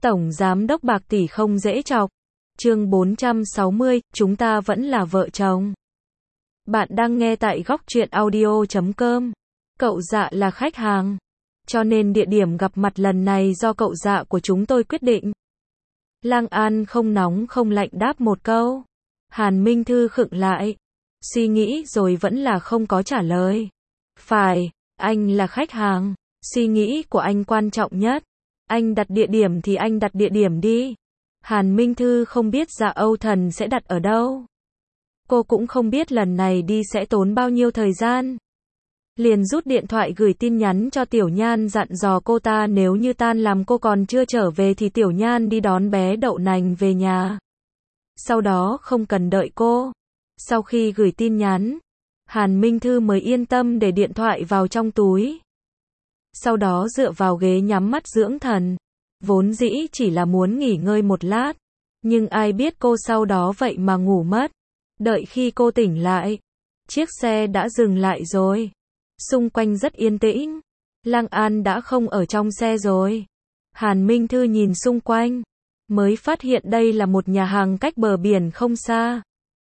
Tổng Giám đốc Bạc Tỷ không dễ chọc. Chương 460, chúng ta vẫn là vợ chồng. Bạn đang nghe tại goctruyện.audio.com. Cậu Dạ là khách hàng, cho nên địa điểm gặp mặt lần này do cậu Dạ của chúng tôi quyết định. Lang An không nóng không lạnh đáp một câu. Hàn Minh Thư khựng lại, suy nghĩ rồi vẫn là không có trả lời. Phải, anh là khách hàng, suy nghĩ của anh quan trọng nhất. Anh đặt địa điểm thì anh đặt địa điểm đi. Hàn Minh Thư không biết Dạ Âu Thần sẽ đặt ở đâu. Cô cũng không biết lần này đi sẽ tốn bao nhiêu thời gian. Liền rút điện thoại gửi tin nhắn cho Tiểu Nhan dặn dò cô ta nếu như tan làm cô còn chưa trở về thì Tiểu Nhan đi đón bé Đậu Nành về nhà. Sau đó không cần đợi cô. Sau khi gửi tin nhắn, Hàn Minh Thư mới yên tâm để điện thoại vào trong túi. Sau đó dựa vào ghế nhắm mắt dưỡng thần. Vốn dĩ chỉ là muốn nghỉ ngơi một lát, nhưng ai biết cô sau đó vậy mà ngủ mất. Đợi khi cô tỉnh lại, chiếc xe đã dừng lại rồi. Xung quanh rất yên tĩnh. Lang An đã không ở trong xe rồi. Hàn Minh Thư nhìn xung quanh, mới phát hiện đây là một nhà hàng cách bờ biển không xa.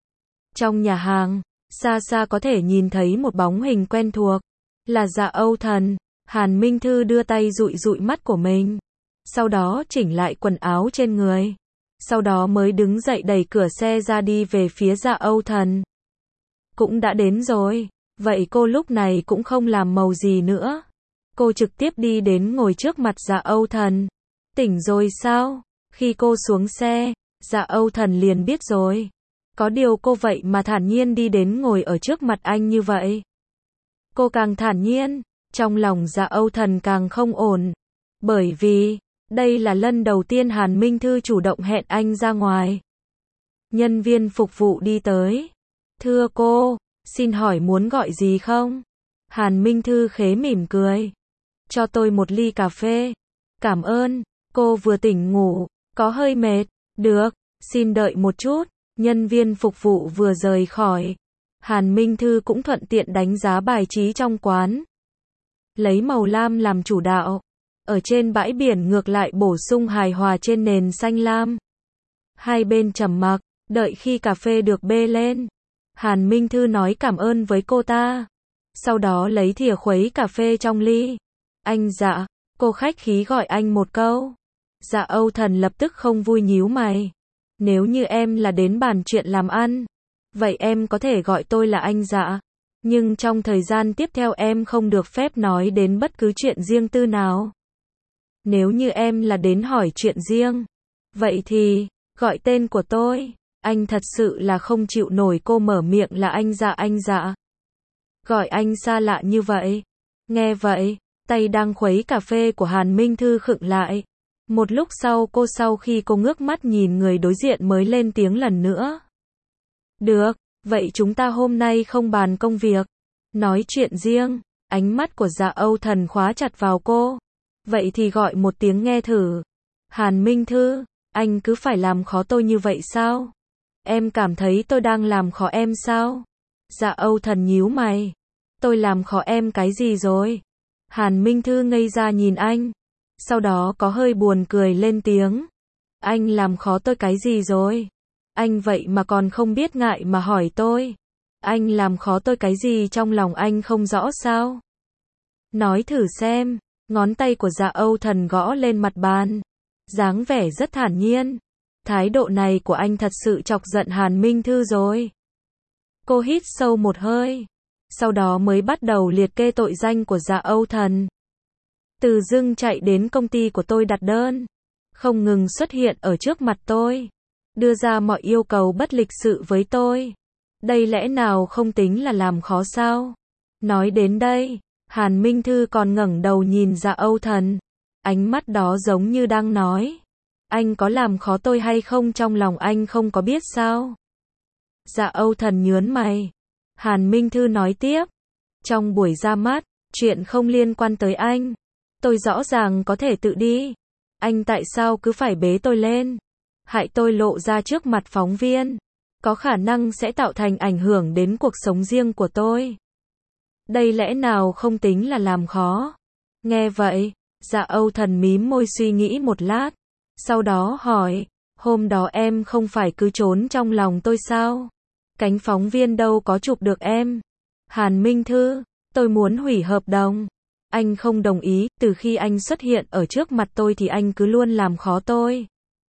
Trong nhà hàng, xa xa có thể nhìn thấy một bóng hình quen thuộc, là Dạ Âu Thần. Hàn Minh Thư đưa tay dụi dụi mắt của mình, sau đó chỉnh lại quần áo trên người. Sau đó mới đứng dậy đẩy cửa xe ra đi về phía Dạ Âu Thần. Cũng đã đến rồi, vậy cô lúc này cũng không làm màu gì nữa. Cô trực tiếp đi đến ngồi trước mặt Dạ Âu Thần. Tỉnh rồi sao? Khi cô xuống xe, Dạ Âu Thần liền biết rồi. Có điều cô vậy mà thản nhiên đi đến ngồi ở trước mặt anh như vậy. Cô càng thản nhiên, trong lòng Dạ Âu Thần càng không ổn. Bởi vì, đây là lần đầu tiên Hàn Minh Thư chủ động hẹn anh ra ngoài. Nhân viên phục vụ đi tới. Thưa cô, xin hỏi muốn gọi gì không? Hàn Minh Thư khế mỉm cười. Cho tôi một ly cà phê. Cảm ơn, cô vừa tỉnh ngủ, có hơi mệt. Được, xin đợi một chút. Nhân viên phục vụ vừa rời khỏi. Hàn Minh Thư cũng thuận tiện đánh giá bài trí trong quán. Lấy màu lam làm chủ đạo. Ở trên bãi biển ngược lại bổ sung hài hòa trên nền xanh lam. Hai bên trầm mặc, đợi khi cà phê được bê lên. Hàn Minh Thư nói cảm ơn với cô ta. Sau đó lấy thìa khuấy cà phê trong ly. Anh Dạ, cô khách khí gọi anh một câu. Dạ Âu Thần lập tức không vui nhíu mày. Nếu như em là đến bàn chuyện làm ăn, vậy em có thể gọi tôi là anh Dạ. Nhưng trong thời gian tiếp theo em không được phép nói đến bất cứ chuyện riêng tư nào. Nếu như em là đến hỏi chuyện riêng, vậy thì, gọi tên của tôi. Anh thật sự là không chịu nổi cô mở miệng là anh Dạ. Gọi anh xa lạ như vậy. Nghe vậy, tay đang khuấy cà phê của Hàn Minh Thư khựng lại. Một lúc sau khi cô ngước mắt nhìn người đối diện mới lên tiếng lần nữa. Được, vậy chúng ta hôm nay không bàn công việc, nói chuyện riêng. Ánh mắt của Dạ Âu Thần khóa chặt vào cô. Vậy thì gọi một tiếng nghe thử. Hàn Minh Thư, anh cứ phải làm khó tôi như vậy sao? Em cảm thấy tôi đang làm khó em sao? Dạ Âu Thần nhíu mày. Tôi làm khó em cái gì rồi? Hàn Minh Thư ngây ra nhìn anh. Sau đó có hơi buồn cười lên tiếng. Anh làm khó tôi cái gì rồi? Anh vậy mà còn không biết ngại mà hỏi tôi. Anh làm khó tôi cái gì trong lòng anh không rõ sao? Nói thử xem. Ngón tay của Dạ Âu Thần gõ lên mặt bàn. Dáng vẻ rất thản nhiên. Thái độ này của anh thật sự chọc giận Hàn Minh Thư rồi. Cô hít sâu một hơi. Sau đó mới bắt đầu liệt kê tội danh của Dạ Âu Thần. Từ dưng chạy đến công ty của tôi đặt đơn. Không ngừng xuất hiện ở trước mặt tôi. Đưa ra mọi yêu cầu bất lịch sự với tôi. Đây lẽ nào không tính là làm khó sao? Nói đến đây, Hàn Minh Thư còn ngẩng đầu nhìn Dạ Âu Thần. Ánh mắt đó giống như đang nói. Anh có làm khó tôi hay không trong lòng anh không có biết sao? Dạ Âu Thần nhướng mày. Hàn Minh Thư nói tiếp. Trong buổi ra mắt, chuyện không liên quan tới anh. Tôi rõ ràng có thể tự đi. Anh tại sao cứ phải bế tôi lên? Hại tôi lộ ra trước mặt phóng viên. Có khả năng sẽ tạo thành ảnh hưởng đến cuộc sống riêng của tôi. Đây lẽ nào không tính là làm khó? Nghe vậy, Dạ Âu Thần mím môi suy nghĩ một lát. Sau đó hỏi, hôm đó em không phải cứ trốn trong lòng tôi sao? Cánh phóng viên đâu có chụp được em. Hàn Minh Thư, tôi muốn hủy hợp đồng. Anh không đồng ý, từ khi anh xuất hiện ở trước mặt tôi thì anh cứ luôn làm khó tôi.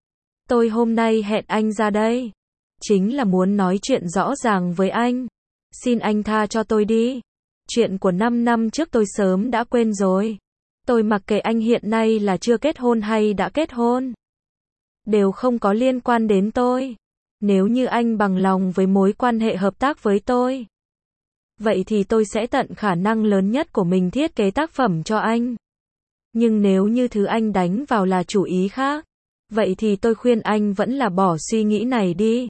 Tôi hôm nay hẹn anh ra đây, chính là muốn nói chuyện rõ ràng với anh. Xin anh tha cho tôi đi. Chuyện của 5 năm trước tôi sớm đã quên rồi. Tôi mặc kệ anh hiện nay là chưa kết hôn hay đã kết hôn. Đều không có liên quan đến tôi. Nếu như anh bằng lòng với mối quan hệ hợp tác với tôi, vậy thì tôi sẽ tận khả năng lớn nhất của mình thiết kế tác phẩm cho anh. Nhưng nếu như thứ anh đánh vào là chủ ý khác, vậy thì tôi khuyên anh vẫn là bỏ suy nghĩ này đi.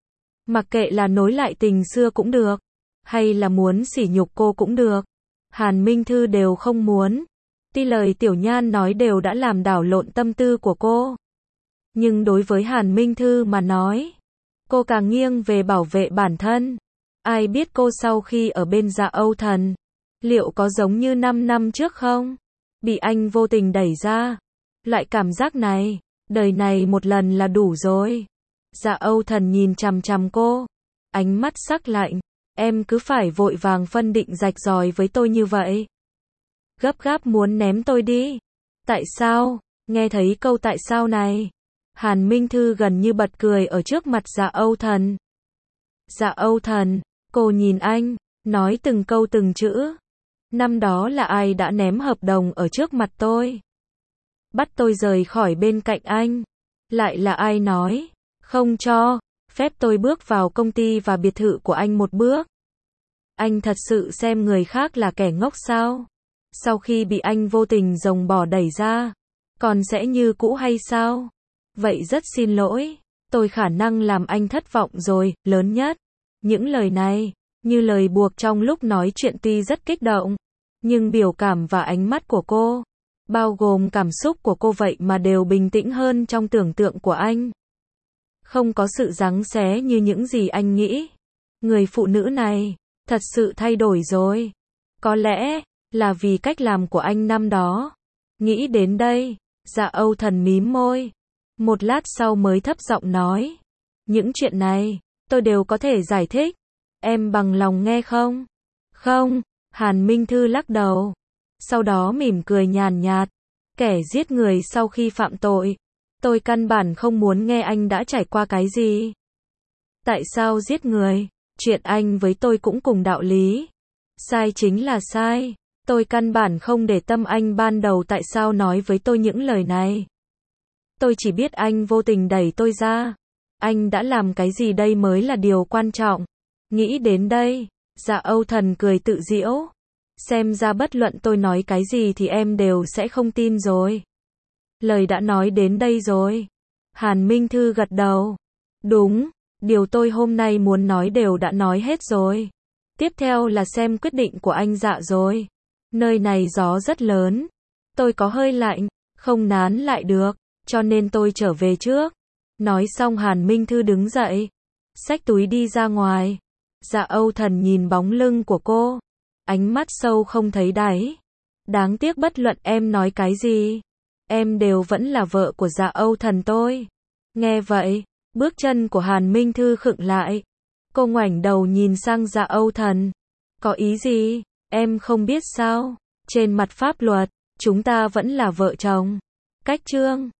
Mặc kệ là nối lại tình xưa cũng được, hay là muốn sỉ nhục cô cũng được. Hàn Minh Thư đều không muốn. Tuy lời Tiểu Nhan nói đều đã làm đảo lộn tâm tư của cô. Nhưng đối với Hàn Minh Thư mà nói, cô càng nghiêng về bảo vệ bản thân. Ai biết cô sau khi ở bên Dạ Âu Thần, liệu có giống như 5 năm trước không? Bị anh vô tình đẩy ra. Loại cảm giác này, đời này một lần là đủ rồi. Dạ Âu Thần nhìn chằm chằm cô, ánh mắt sắc lạnh. Em cứ phải vội vàng phân định rạch ròi với tôi như vậy. Gấp gáp muốn ném tôi đi. Tại sao? Nghe thấy câu tại sao này, Hàn Minh Thư gần như bật cười ở trước mặt Dạ Âu Thần. Dạ Âu Thần, cô nhìn anh, nói từng câu từng chữ. Năm đó là ai đã ném hợp đồng ở trước mặt tôi, bắt tôi rời khỏi bên cạnh anh? Lại là ai nói không cho phép tôi bước vào công ty và biệt thự của anh một bước? Anh thật sự xem người khác là kẻ ngốc sao? Sau khi bị anh vô tình dòng bỏ đẩy ra, còn sẽ như cũ hay sao? Vậy rất xin lỗi, tôi khả năng làm anh thất vọng rồi, lớn nhất. Những lời này, như lời buộc trong lúc nói chuyện tuy rất kích động, nhưng biểu cảm và ánh mắt của cô, bao gồm cảm xúc của cô vậy mà đều bình tĩnh hơn trong tưởng tượng của anh. Không có sự giằng xé như những gì anh nghĩ. Người phụ nữ này, thật sự thay đổi rồi. Có lẽ, là vì cách làm của anh năm đó. Nghĩ đến đây, Dạ Âu Thần mím môi. Một lát sau mới thấp giọng nói. Những chuyện này, tôi đều có thể giải thích. Em bằng lòng nghe không? Không, Hàn Minh Thư lắc đầu. Sau đó mỉm cười nhàn nhạt. Kẻ giết người sau khi phạm tội. Tôi căn bản không muốn nghe anh đã trải qua cái gì. Tại sao giết người? Chuyện anh với tôi cũng cùng đạo lý. Sai chính là sai. Tôi căn bản không để tâm anh ban đầu tại sao nói với tôi những lời này. Tôi chỉ biết anh vô tình đẩy tôi ra. Anh đã làm cái gì đây mới là điều quan trọng. Nghĩ đến đây, Dạ Âu Thần cười tự giễu. Xem ra bất luận tôi nói cái gì thì em đều sẽ không tin rồi. Lời đã nói đến đây rồi. Hàn Minh Thư gật đầu. Đúng, điều tôi hôm nay muốn nói đều đã nói hết rồi. Tiếp theo là xem quyết định của anh Dạ rồi. Nơi này gió rất lớn. Tôi có hơi lạnh, không nán lại được, cho nên tôi trở về trước. Nói xong Hàn Minh Thư đứng dậy, xách túi đi ra ngoài. Dạ Âu Thần nhìn bóng lưng của cô, ánh mắt sâu không thấy đáy. Đáng tiếc bất luận em nói cái gì, em đều vẫn là vợ của Dạ Âu Thần tôi. Nghe vậy, bước chân của Hàn Minh Thư khựng lại. Cô ngoảnh đầu nhìn sang Dạ Âu Thần. Có ý gì? Em không biết sao? Trên mặt pháp luật, chúng ta vẫn là vợ chồng. Cách chương